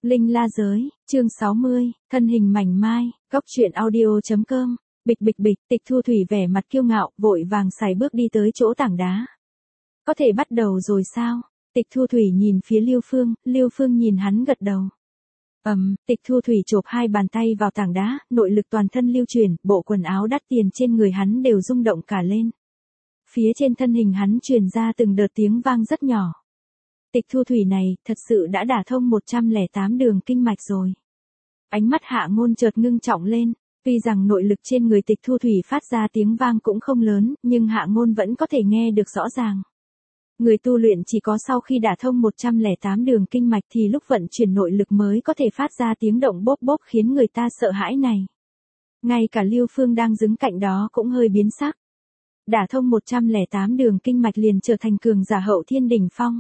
Linh La Giới, chương 60, thân hình mảnh mai, góc truyện audio.com, bịch bịch bịch, Tịch Thu Thủy vẻ mặt kiêu ngạo, vội vàng sải bước đi tới chỗ tảng đá. Có thể bắt đầu rồi sao? Tịch Thu Thủy nhìn phía Lưu Phương nhìn hắn gật đầu. Tịch Thu Thủy chộp hai bàn tay vào tảng đá, nội lực toàn thân lưu chuyển, bộ quần áo đắt tiền trên người hắn đều rung động cả lên. Phía trên thân hình hắn truyền ra từng đợt tiếng vang rất nhỏ. Tịch Thu Thủy này, thật sự đã đả thông 108 đường kinh mạch rồi. Ánh mắt Hạ Ngôn chợt ngưng trọng lên, tuy rằng nội lực trên người Tịch Thu Thủy phát ra tiếng vang cũng không lớn, nhưng Hạ Ngôn vẫn có thể nghe được rõ ràng. Người tu luyện chỉ có sau khi đả thông 108 đường kinh mạch thì lúc vận chuyển nội lực mới có thể phát ra tiếng động bốp bốp khiến người ta sợ hãi này. Ngay cả Lưu Phương đang đứng cạnh đó cũng hơi biến sắc. Đả thông 108 đường kinh mạch liền trở thành cường giả hậu thiên đỉnh phong.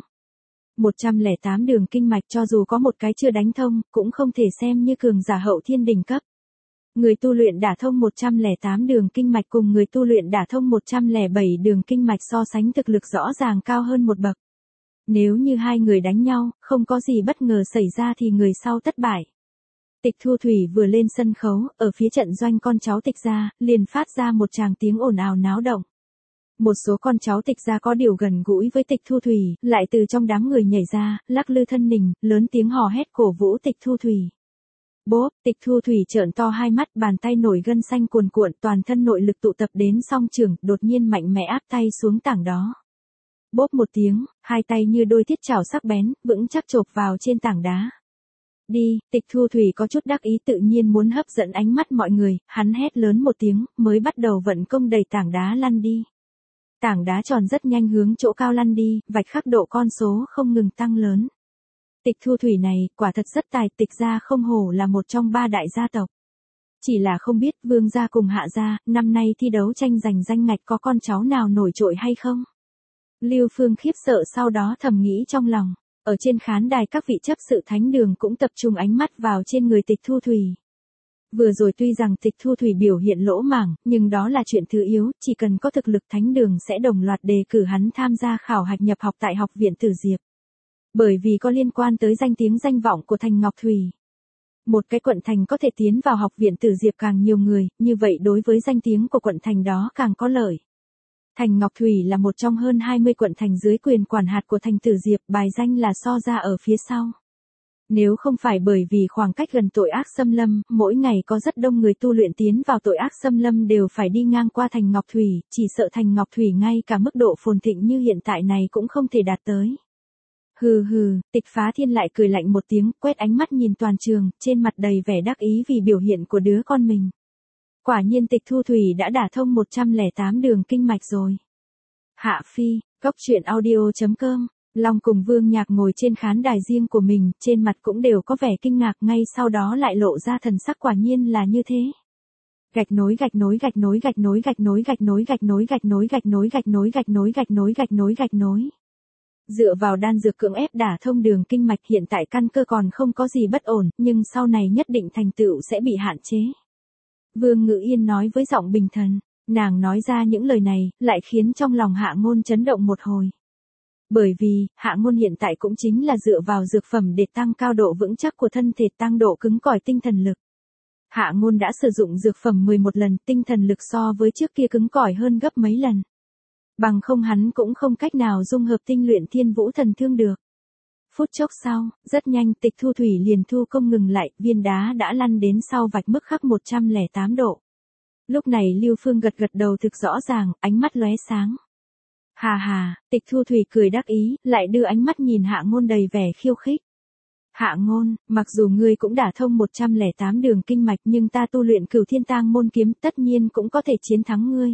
108 đường kinh mạch cho dù có một cái chưa đánh thông, cũng không thể xem như cường giả hậu thiên đỉnh cấp. Người tu luyện đả thông 108 đường kinh mạch cùng người tu luyện đả thông 107 đường kinh mạch so sánh thực lực rõ ràng cao hơn một bậc. Nếu như hai người đánh nhau, không có gì bất ngờ xảy ra thì người sau thất bại. Tịch Thu Thủy vừa lên sân khấu, ở phía trận doanh con cháu Tịch gia, liền phát ra một tràng tiếng ồn ào náo động. Một số con cháu Tịch gia có điều gần gũi với Tịch Thu Thủy, lại từ trong đám người nhảy ra, lắc lư thân mình, lớn tiếng hò hét cổ vũ Tịch Thu Thủy. Bốp, Tịch Thu Thủy trợn to hai mắt, bàn tay nổi gân xanh cuồn cuộn, toàn thân nội lực tụ tập đến song trường, đột nhiên mạnh mẽ áp tay xuống tảng đó. Bốp một tiếng, hai tay như đôi thiết chảo sắc bén, vững chắc chộp vào trên tảng đá. Đi, Tịch Thu Thủy có chút đắc ý tự nhiên muốn hấp dẫn ánh mắt mọi người, hắn hét lớn một tiếng, mới bắt đầu vận công đẩy tảng đá lăn đi. Tảng đá tròn rất nhanh hướng chỗ cao lăn đi, vạch khắc độ con số không ngừng tăng lớn. Tịch Thu Thủy này, quả thật rất tài, Tịch gia không hổ là một trong ba đại gia tộc. Chỉ là không biết Vương gia cùng Hạ gia, năm nay thi đấu tranh giành danh ngạch có con cháu nào nổi trội hay không? Lưu Phương khiếp sợ sau đó thầm nghĩ trong lòng. Ở trên khán đài các vị chấp sự thánh đường cũng tập trung ánh mắt vào trên người Tịch Thu Thủy. Vừa rồi tuy rằng Tịch Thu Thủy biểu hiện lỗ mãng, nhưng đó là chuyện thứ yếu, chỉ cần có thực lực thánh đường sẽ đồng loạt đề cử hắn tham gia khảo hạch nhập học tại học viện Tử Diệp. Bởi vì có liên quan tới danh tiếng danh vọng của thành Ngọc Thủy. Một cái quận thành có thể tiến vào học viện Tử Diệp càng nhiều người, như vậy đối với danh tiếng của quận thành đó càng có lợi. Thành Ngọc Thủy là một trong hơn 20 quận thành dưới quyền quản hạt của thành Tử Diệp, bài danh là so ra ở phía sau. Nếu không phải bởi vì khoảng cách gần tội ác xâm lâm, mỗi ngày có rất đông người tu luyện tiến vào tội ác xâm lâm đều phải đi ngang qua thành Ngọc Thủy, chỉ sợ thành Ngọc Thủy ngay cả mức độ phồn thịnh như hiện tại này cũng không thể đạt tới. Hừ hừ, Tịch Phá Thiên lại cười lạnh một tiếng, quét ánh mắt nhìn toàn trường, trên mặt đầy vẻ đắc ý vì biểu hiện của đứa con mình. Quả nhiên Tịch Thu Thủy đã đả thông 108 đường kinh mạch rồi. Hạ Phi, góc truyện audio.com, Long cùng Vương Nhạc ngồi trên khán đài riêng của mình, trên mặt cũng đều có vẻ kinh ngạc, ngay sau đó lại lộ ra thần sắc quả nhiên là như thế. Gạch nối gạch nối gạch nối gạch nối gạch nối gạch nối gạch nối gạch nối gạch nối gạch nối gạch nối gạch nối gạch nối gạch nối. Dựa vào đan dược cưỡng ép đả thông đường kinh mạch hiện tại căn cơ còn không có gì bất ổn, nhưng sau này nhất định thành tựu sẽ bị hạn chế. Vương Ngự Yên nói với giọng bình thần, nàng nói ra những lời này, lại khiến trong lòng Hạ Ngôn chấn động một hồi. Bởi vì, Hạ Ngôn hiện tại cũng chính là dựa vào dược phẩm để tăng cao độ vững chắc của thân thể, tăng độ cứng cỏi tinh thần lực. Hạ Ngôn đã sử dụng dược phẩm 11 lần, tinh thần lực so với trước kia cứng cỏi hơn gấp mấy lần. Bằng không hắn cũng không cách nào dung hợp tinh luyện Thiên Vũ Thần Thương được. Phút chốc sau, rất nhanh Tịch Thu Thủy liền thu công ngừng lại, viên đá đã lăn đến sau vạch mức khắc 108 độ. Lúc này Lưu Phương gật gật đầu thực rõ ràng, ánh mắt lóe sáng. Hà hà, Tịch Thu Thủy cười đắc ý, lại đưa ánh mắt nhìn Hạ Ngôn đầy vẻ khiêu khích. Hạ Ngôn, mặc dù ngươi cũng đả thông 108 đường kinh mạch nhưng ta tu luyện Cửu Thiên Tang môn kiếm tất nhiên cũng có thể chiến thắng ngươi.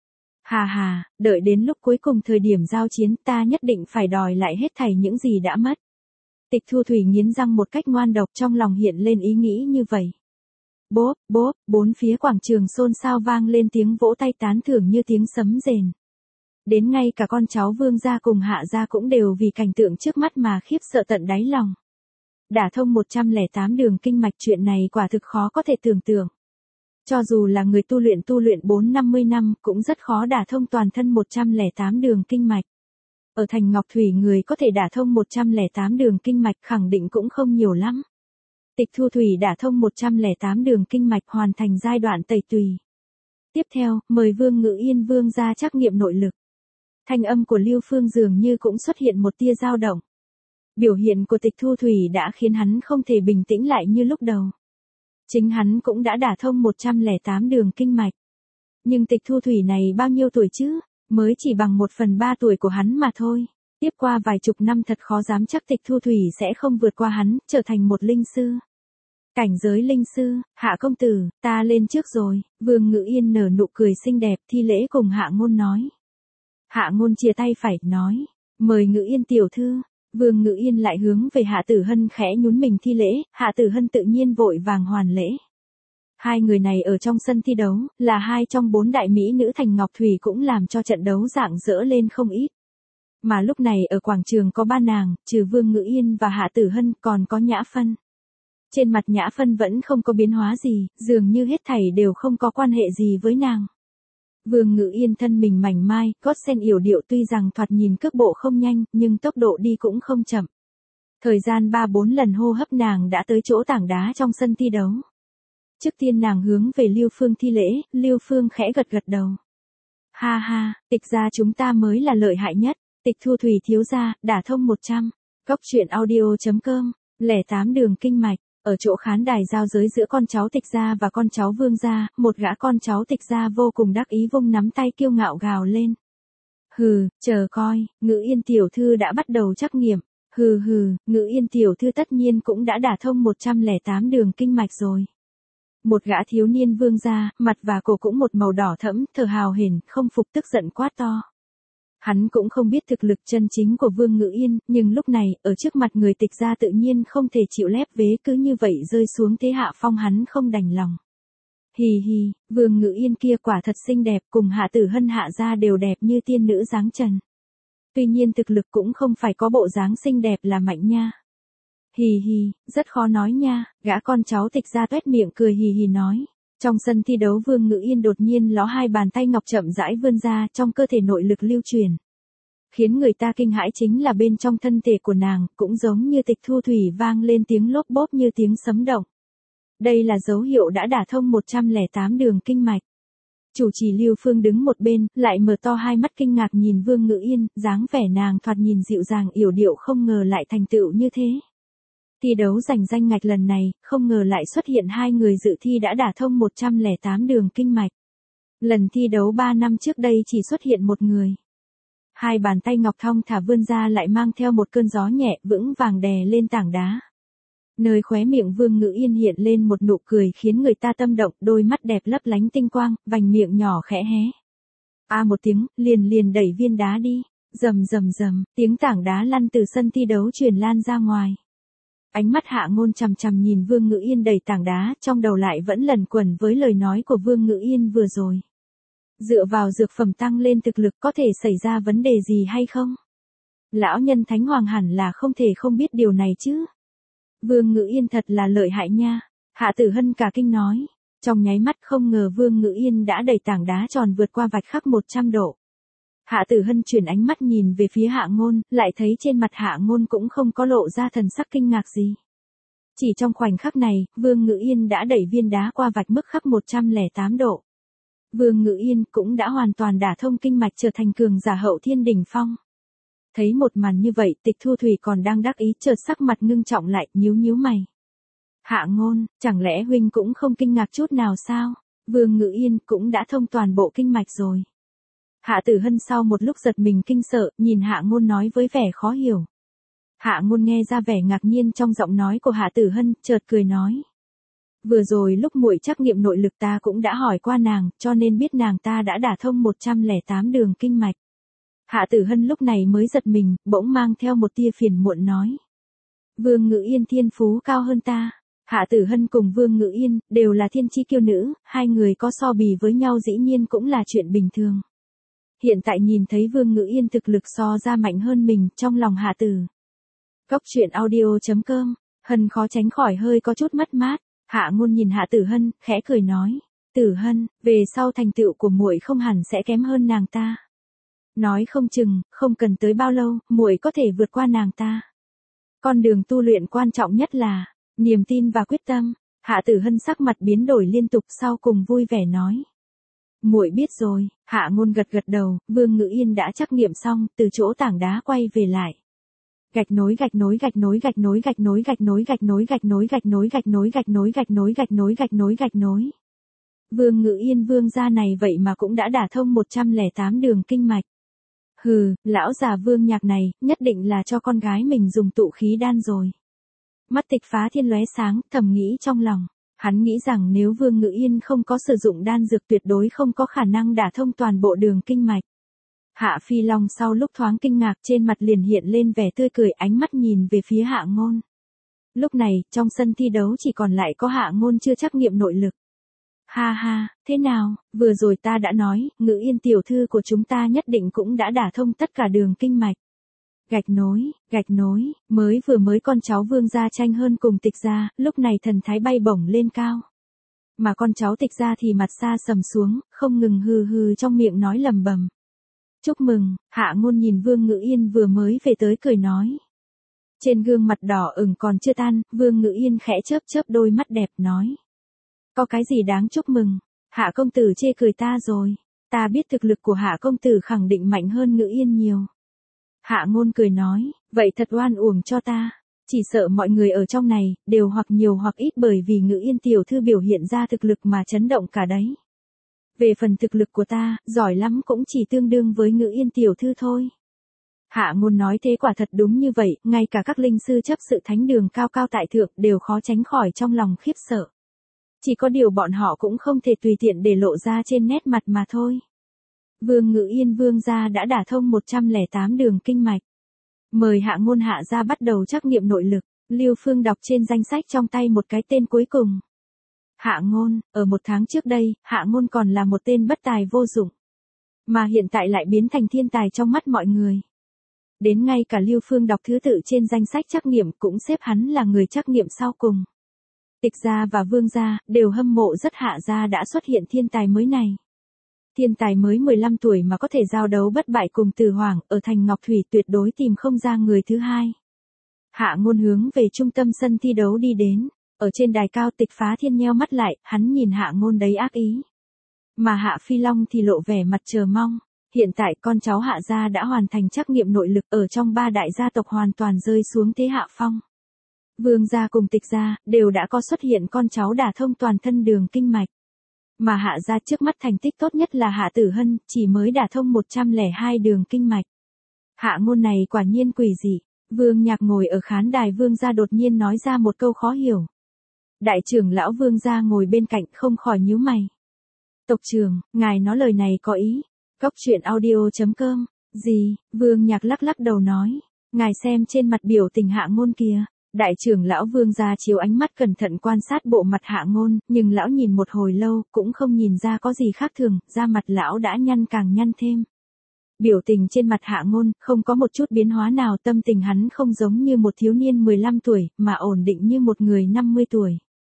Hà hà, đợi đến lúc cuối cùng thời điểm giao chiến ta nhất định phải đòi lại hết thảy những gì đã mất. Tịch Thu Thủy nghiến răng một cách ngoan độc, trong lòng hiện lên ý nghĩ như vậy. Bốp, bốp, bốn phía quảng trường xôn xao vang lên tiếng vỗ tay tán thưởng như tiếng sấm rền. Đến ngay cả con cháu Vương gia cùng Hạ gia cũng đều vì cảnh tượng trước mắt mà khiếp sợ tận đáy lòng. Đả thông 108 đường kinh mạch, chuyện này quả thực khó có thể tưởng tượng. Cho dù là người tu luyện 4-50 năm cũng rất khó đả thông toàn thân 108 đường kinh mạch. Ở thành Ngọc Thủy người có thể đả thông 108 đường kinh mạch khẳng định cũng không nhiều lắm. Tịch Thu Thủy đả thông 108 đường kinh mạch, hoàn thành giai đoạn tẩy tùy. Tiếp theo, mời Vương Ngự Yên Vương ra trắc nghiệm nội lực. Thanh âm của Lưu Phương dường như cũng xuất hiện một tia dao động. Biểu hiện của Tịch Thu Thủy đã khiến hắn không thể bình tĩnh lại như lúc đầu. Chính hắn cũng đã đả thông 108 đường kinh mạch. Nhưng Tịch Thu Thủy này bao nhiêu tuổi chứ? Mới chỉ bằng 1/3 tuổi của hắn mà thôi. Tiếp qua vài chục năm thật khó dám chắc Tịch Thu Thủy sẽ không vượt qua hắn, trở thành một linh sư. Cảnh giới linh sư, Hạ công tử, ta lên trước rồi. Vương Ngự Yên nở nụ cười xinh đẹp, thi lễ cùng Hạ Ngôn nói. Hạ Ngôn chia tay phải, nói, mời Ngự Yên tiểu thư. Vương Ngự Yên lại hướng về Hạ Tử Hân khẽ nhún mình thi lễ, Hạ Tử Hân tự nhiên vội vàng hoàn lễ. Hai người này ở trong sân thi đấu, là hai trong 4 đại mỹ nữ thành Ngọc Thủy cũng làm cho trận đấu rạng rỡ lên không ít. Mà lúc này ở quảng trường có 3 nàng, trừ Vương Ngự Yên và Hạ Tử Hân còn có Nhã Phân. Trên mặt Nhã Phân vẫn không có biến hóa gì, dường như hết thảy đều không có quan hệ gì với nàng. Vương Ngự Yên thân mình mảnh mai, gót sen yểu điệu tuy rằng thoạt nhìn cước bộ không nhanh, nhưng tốc độ đi cũng không chậm. Thời gian 3-4 lần hô hấp nàng đã tới chỗ tảng đá trong sân thi đấu. Trước tiên nàng hướng về Lưu Phương thi lễ, Lưu Phương khẽ gật gật đầu. Ha ha, Tịch gia chúng ta mới là lợi hại nhất, Tịch Thu Thủy thiếu gia, đả thông 100. Góc truyện audio.com, 08 đường kinh mạch. Ở chỗ khán đài giao giới giữa con cháu Tịch gia và con cháu Vương gia, một gã con cháu Tịch gia vô cùng đắc ý vung nắm tay kiêu ngạo gào lên. Hừ, chờ coi, Ngự Yên tiểu thư đã bắt đầu trắc nghiệm. Hừ hừ, Ngự Yên tiểu thư tất nhiên cũng đã đả thông 108 đường kinh mạch rồi. Một gã thiếu niên Vương gia, mặt và cổ cũng một màu đỏ thẫm, thở hào hển, không phục tức giận quát to. Hắn cũng không biết thực lực chân chính của Vương Ngự Yên, nhưng lúc này, ở trước mặt người Tịch gia tự nhiên không thể chịu lép vế, cứ như vậy rơi xuống thế hạ phong, hắn không đành lòng. Hì hì, Vương Ngự Yên kia quả thật xinh đẹp, cùng Hạ Tử Hân Hạ gia đều đẹp như tiên nữ dáng trần. Tuy nhiên thực lực cũng không phải có bộ dáng xinh đẹp là mạnh nha. Hì hì, rất khó nói nha, gã con cháu Tịch gia toét miệng cười hì hì nói. Trong sân thi đấu Vương Ngự Yên đột nhiên ló hai bàn tay ngọc chậm rãi vươn ra, trong cơ thể nội lực lưu truyền. Khiến người ta kinh hãi chính là bên trong thân thể của nàng, cũng giống như Tịch Thu Thủy vang lên tiếng lốp bốp như tiếng sấm động. Đây là dấu hiệu đã đả thông 108 đường kinh mạch. Chủ trì Lưu Phương đứng một bên, lại mở to hai mắt kinh ngạc nhìn Vương Ngự Yên, dáng vẻ nàng thoạt nhìn dịu dàng yểu điệu không ngờ lại thành tựu như thế. Thi đấu giành danh ngạch lần này, không ngờ lại xuất hiện hai người dự thi đã đả thông 108 đường kinh mạch. Lần thi đấu 3 năm trước đây chỉ xuất hiện một người. Hai bàn tay ngọc thong thả vươn ra lại mang theo một cơn gió nhẹ vững vàng đè lên tảng đá. Nơi khóe miệng Vương Ngự Yên hiện lên một nụ cười khiến người ta tâm động, đôi mắt đẹp lấp lánh tinh quang, vành miệng nhỏ khẽ hé. A một tiếng, liền đẩy viên đá đi, rầm rầm rầm, tiếng tảng đá lăn từ sân thi đấu truyền lan ra ngoài. Ánh mắt Hạ Ngôn chằm chằm nhìn Vương Ngự Yên đẩy tảng đá, trong đầu lại vẫn lẩn quẩn với lời nói của Vương Ngự Yên vừa rồi. Dựa vào dược phẩm tăng lên thực lực có thể xảy ra vấn đề gì hay không? Lão nhân Thánh Hoàng hẳn là không thể không biết điều này chứ. Vương Ngự Yên thật là lợi hại nha. Hạ Tử Hân cả kinh nói. Trong nháy mắt không ngờ Vương Ngự Yên đã đẩy tảng đá tròn vượt qua vạch khắc 100 độ. Hạ Tử Hân chuyển ánh mắt nhìn về phía Hạ Ngôn, lại thấy trên mặt Hạ Ngôn cũng không có lộ ra thần sắc kinh ngạc gì. Chỉ trong khoảnh khắc này, Vương Ngự Yên đã đẩy viên đá qua vạch mức khắc 108 độ. Vương Ngự Yên cũng đã hoàn toàn đả thông kinh mạch trở thành cường giả hậu thiên đỉnh phong. Thấy một màn như vậy, Tịch Thu Thủy còn đang đắc ý chợt sắc mặt ngưng trọng lại, nhíu mày. Hạ Ngôn, chẳng lẽ huynh cũng không kinh ngạc chút nào sao? Vương Ngự Yên cũng đã thông toàn bộ kinh mạch rồi. Hạ Tử Hân sau một lúc giật mình kinh sợ, nhìn Hạ Ngôn nói với vẻ khó hiểu. Hạ Ngôn nghe ra vẻ ngạc nhiên trong giọng nói của Hạ Tử Hân, chợt cười nói. Vừa rồi lúc muội trắc nghiệm nội lực ta cũng đã hỏi qua nàng, cho nên biết nàng ta đã đả thông 108 đường kinh mạch. Hạ Tử Hân lúc này mới giật mình, bỗng mang theo một tia phiền muộn nói. Vương Ngự Yên thiên phú cao hơn ta. Hạ Tử Hân cùng Vương Ngự Yên, đều là thiên chi kiêu nữ, hai người có so bì với nhau dĩ nhiên cũng là chuyện bình thường. Hiện tại nhìn thấy Vương Ngự Yên thực lực so ra mạnh hơn mình, trong lòng Hạ Tử. Góc truyện audio.com, Hân khó tránh khỏi hơi có chút mất mát. Hạ Ngôn nhìn Hạ Tử Hân, khẽ cười nói. Tử Hân, về sau thành tựu của muội không hẳn sẽ kém hơn nàng ta. Nói không chừng, không cần tới bao lâu, muội có thể vượt qua nàng ta. Con đường tu luyện quan trọng nhất là, Niềm tin và quyết tâm. Hạ Tử Hân sắc mặt biến đổi liên tục, sau cùng vui vẻ nói. Muội biết rồi. Hạ Ngôn gật gật đầu. Vương Ngữ Yên đã trắc nghiệm xong, từ chỗ tảng đá quay về lại. Gạch nối gạch nối gạch nối gạch nối gạch nối gạch nối gạch nối gạch nối gạch nối gạch nối gạch nối gạch nối gạch nối gạch nối gạch nối. Vương Ngữ Yên vương gia này vậy mà cũng đã đả thông 108 đường kinh mạch. Hừ, lão già Vương Nhạc này, nhất định là cho con gái mình dùng tụ khí đan rồi. Mắt Tịch Phá Thiên lóe sáng, thầm nghĩ trong lòng. Hắn nghĩ rằng nếu Vương Ngữ Yên không có sử dụng đan dược tuyệt đối không có khả năng đả thông toàn bộ đường kinh mạch. Hạ Phi Long sau lúc thoáng kinh ngạc trên mặt liền hiện lên vẻ tươi cười, ánh mắt nhìn về phía Hạ Ngôn. Lúc này, trong sân thi đấu chỉ còn lại có Hạ Ngôn chưa trắc nghiệm nội lực. Ha ha, thế nào, vừa rồi ta đã nói, Ngữ Yên tiểu thư của chúng ta nhất định cũng đã đả thông tất cả đường kinh mạch. Gạch nối, mới con cháu Vương gia tranh hơn cùng Tịch gia, lúc này thần thái bay bổng lên cao. Mà con cháu Tịch gia thì mặt xa sầm xuống, không ngừng hừ hừ trong miệng nói lầm bầm. Chúc mừng, Hạ Ngôn nhìn Vương Ngữ Yên vừa mới về tới cười nói. Trên gương mặt đỏ ửng còn chưa tan, Vương Ngữ Yên khẽ chớp chớp đôi mắt đẹp nói. Có cái gì đáng chúc mừng, Hạ công tử chê cười ta rồi, ta biết thực lực của Hạ công tử khẳng định mạnh hơn Ngữ Yên nhiều. Hạ Ngôn cười nói, vậy thật oan uổng cho ta, chỉ sợ mọi người ở trong này, đều hoặc nhiều hoặc ít bởi vì Ngữ Yên tiểu thư biểu hiện ra thực lực mà chấn động cả đấy. Về phần thực lực của ta, giỏi lắm cũng chỉ tương đương với Ngữ Yên tiểu thư thôi. Hạ Ngôn nói thế quả thật đúng như vậy, ngay cả các linh sư chấp sự thánh đường cao cao tại thượng đều khó tránh khỏi trong lòng khiếp sợ. Chỉ có điều bọn họ cũng không thể tùy tiện để lộ ra trên nét mặt mà thôi. Vương Ngữ Yên vương gia đã đả thông 108 đường kinh mạch. Mời Hạ Ngôn hạ gia bắt đầu trắc nghiệm nội lực. Lưu Phương đọc trên danh sách trong tay một cái tên cuối cùng. Hạ Ngôn, ở 1 tháng trước đây, Hạ Ngôn còn là một tên bất tài vô dụng. Mà hiện tại lại biến thành thiên tài trong mắt mọi người. Đến ngay cả Lưu Phương đọc thứ tự trên danh sách trắc nghiệm cũng xếp hắn là người trắc nghiệm sau cùng. Tịch gia và Vương gia đều hâm mộ rất Hạ gia đã xuất hiện thiên tài mới này. Thiên tài mới 15 tuổi mà có thể giao đấu bất bại cùng Từ Hoàng ở thành Ngọc Thủy tuyệt đối tìm không ra người thứ hai. Hạ Ngôn hướng về trung tâm sân thi đấu đi đến. Ở trên đài cao Tịch Phá Thiên nheo mắt lại, hắn nhìn Hạ Ngôn đầy ác ý. Mà Hạ Phi Long thì lộ vẻ mặt chờ mong. Hiện tại con cháu Hạ gia đã hoàn thành trắc nghiệm nội lực ở trong 3 đại gia tộc hoàn toàn rơi xuống thế hạ phong. Vương gia cùng Tịch gia đều đã có xuất hiện con cháu đả thông toàn thân đường kinh mạch. Mà Hạ gia trước mắt thành tích tốt nhất là Hạ Tử Hân, chỉ mới đả thông 102 đường kinh mạch. Hạ Ngôn này quả nhiên quỷ dị. Vương Nhạc ngồi ở khán đài Vương gia đột nhiên nói ra một câu khó hiểu. Đại trưởng lão Vương gia ngồi bên cạnh không khỏi nhíu mày. Tộc trưởng, ngài nói lời này có ý. Cóc truyện audio.com. Gì? Vương Nhạc lắc lắc đầu nói. Ngài xem trên mặt biểu tình Hạ Ngôn kìa. Đại trưởng lão Vương gia chiếu ánh mắt cẩn thận quan sát bộ mặt Hạ Ngôn, nhưng lão nhìn một hồi lâu, cũng không nhìn ra có gì khác thường, da mặt lão đã nhăn càng nhăn thêm. Biểu tình trên mặt Hạ Ngôn, không có một chút biến hóa nào, tâm tình hắn không giống như một thiếu niên 15 tuổi, mà ổn định như một người 50 tuổi.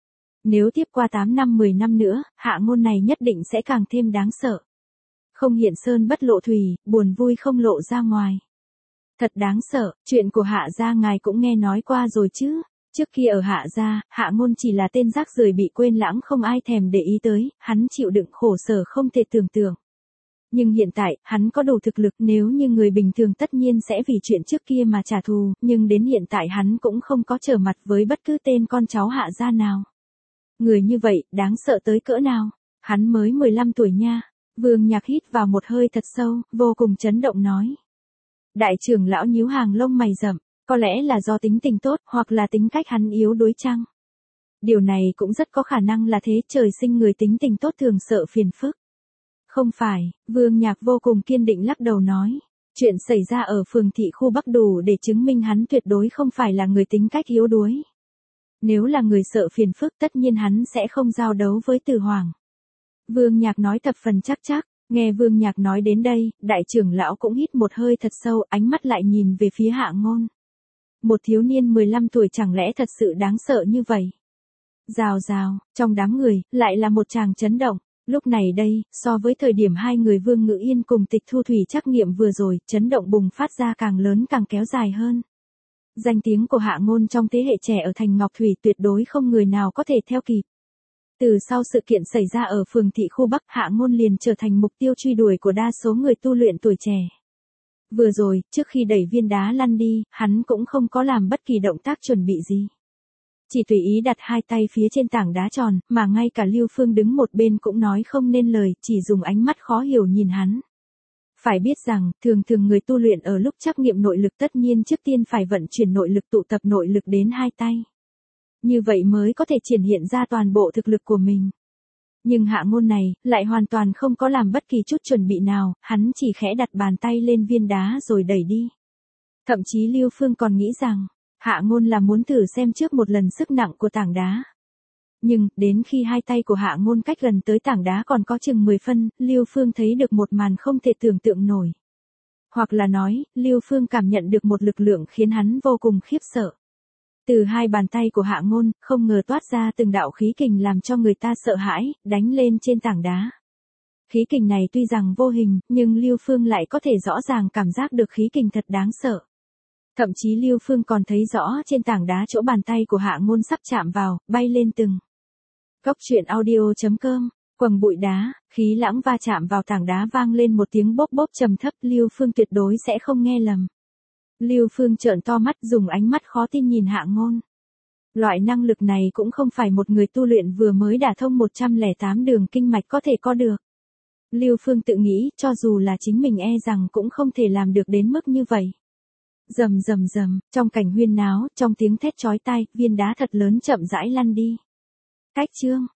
Nếu tiếp qua 8 năm 10 năm nữa, Hạ Ngôn này nhất định sẽ càng thêm đáng sợ. Không hiện sơn bất lộ thủy, buồn vui không lộ ra ngoài. Thật đáng sợ, chuyện của Hạ gia ngài cũng nghe nói qua rồi chứ. Trước khi ở Hạ gia, Hạ Ngôn chỉ là tên rác rưởi bị quên lãng không ai thèm để ý tới, hắn chịu đựng khổ sở không thể tưởng tượng. Nhưng hiện tại, hắn có đủ thực lực, nếu như người bình thường tất nhiên sẽ vì chuyện trước kia mà trả thù, nhưng đến hiện tại hắn cũng không có trở mặt với bất cứ tên con cháu Hạ gia nào. Người như vậy, đáng sợ tới cỡ nào? Hắn mới 15 tuổi nha. Vương Nhạc hít vào một hơi thật sâu, vô cùng chấn động nói. Đại trưởng lão nhíu hàng lông mày rậm, có lẽ là do tính tình tốt, hoặc là tính cách hắn yếu đuối chăng? Điều này cũng rất có khả năng là thế, trời sinh người tính tình tốt thường sợ phiền phức. Không phải, Vương Nhạc vô cùng kiên định lắc đầu nói. Chuyện xảy ra ở phường thị khu Bắc đủ để chứng minh hắn tuyệt đối không phải là người tính cách yếu đuối. Nếu là người sợ phiền phức tất nhiên hắn sẽ không giao đấu với Từ Hoàng. Vương Nhạc nói thập phần chắc chắc. Nghe Vương Nhạc nói đến đây, đại trưởng lão cũng hít một hơi thật sâu, ánh mắt lại nhìn về phía Hạ Ngôn. Một thiếu niên 15 tuổi chẳng lẽ thật sự đáng sợ như vậy? Rào rào, trong đám người, lại là một tràng chấn động. Lúc này đây, so với thời điểm hai người Vương Ngữ Yên cùng Tịch Thu Thủy trắc nghiệm vừa rồi, chấn động bùng phát ra càng lớn càng kéo dài hơn. Danh tiếng của Hạ Ngôn trong thế hệ trẻ ở thành Ngọc Thủy tuyệt đối không người nào có thể theo kịp. Từ sau sự kiện xảy ra ở phường thị khu Bắc, Hạ Ngôn liền trở thành mục tiêu truy đuổi của đa số người tu luyện tuổi trẻ. Vừa rồi, trước khi đẩy viên đá lăn đi, hắn cũng không có làm bất kỳ động tác chuẩn bị gì. Chỉ tùy ý đặt hai tay phía trên tảng đá tròn, mà ngay cả Lưu Phương đứng một bên cũng nói không nên lời, chỉ dùng ánh mắt khó hiểu nhìn hắn. Phải biết rằng, thường người tu luyện ở lúc trắc nghiệm nội lực tất nhiên trước tiên phải vận chuyển nội lực tụ tập nội lực đến hai tay. Như vậy mới có thể triển hiện ra toàn bộ thực lực của mình. Nhưng Hạ Ngôn này, lại hoàn toàn không có làm bất kỳ chút chuẩn bị nào, hắn chỉ khẽ đặt bàn tay lên viên đá rồi đẩy đi. Thậm chí Lưu Phương còn nghĩ rằng, Hạ Ngôn là muốn thử xem trước một lần sức nặng của tảng đá. Nhưng, đến khi hai tay của Hạ Ngôn cách gần tới tảng đá còn có chừng 10 phân, Lưu Phương thấy được một màn không thể tưởng tượng nổi. Hoặc là nói, Lưu Phương cảm nhận được một lực lượng khiến hắn vô cùng khiếp sợ. Từ hai bàn tay của Hạ Ngôn, không ngờ toát ra từng đạo khí kình làm cho người ta sợ hãi, đánh lên trên tảng đá. Khí kình này tuy rằng vô hình, nhưng Lưu Phương lại có thể rõ ràng cảm giác được khí kình thật đáng sợ. Thậm chí Lưu Phương còn thấy rõ trên tảng đá chỗ bàn tay của Hạ Ngôn sắp chạm vào, bay lên từng. Góc truyện audio.com, quầng bụi đá, khí lãng va chạm vào tảng đá vang lên một tiếng bốp bốp trầm thấp, Lưu Phương tuyệt đối sẽ không nghe lầm. Lưu Phương trợn to mắt dùng ánh mắt khó tin nhìn Hạ Ngôn. Loại năng lực này cũng không phải một người tu luyện vừa mới đả thông 108 đường kinh mạch có thể có được. Lưu Phương tự nghĩ cho dù là chính mình e rằng cũng không thể làm được đến mức như vậy. Rầm rầm rầm, trong cảnh huyên náo, trong tiếng thét chói tai, viên đá thật lớn chậm rãi lăn đi. Cách chương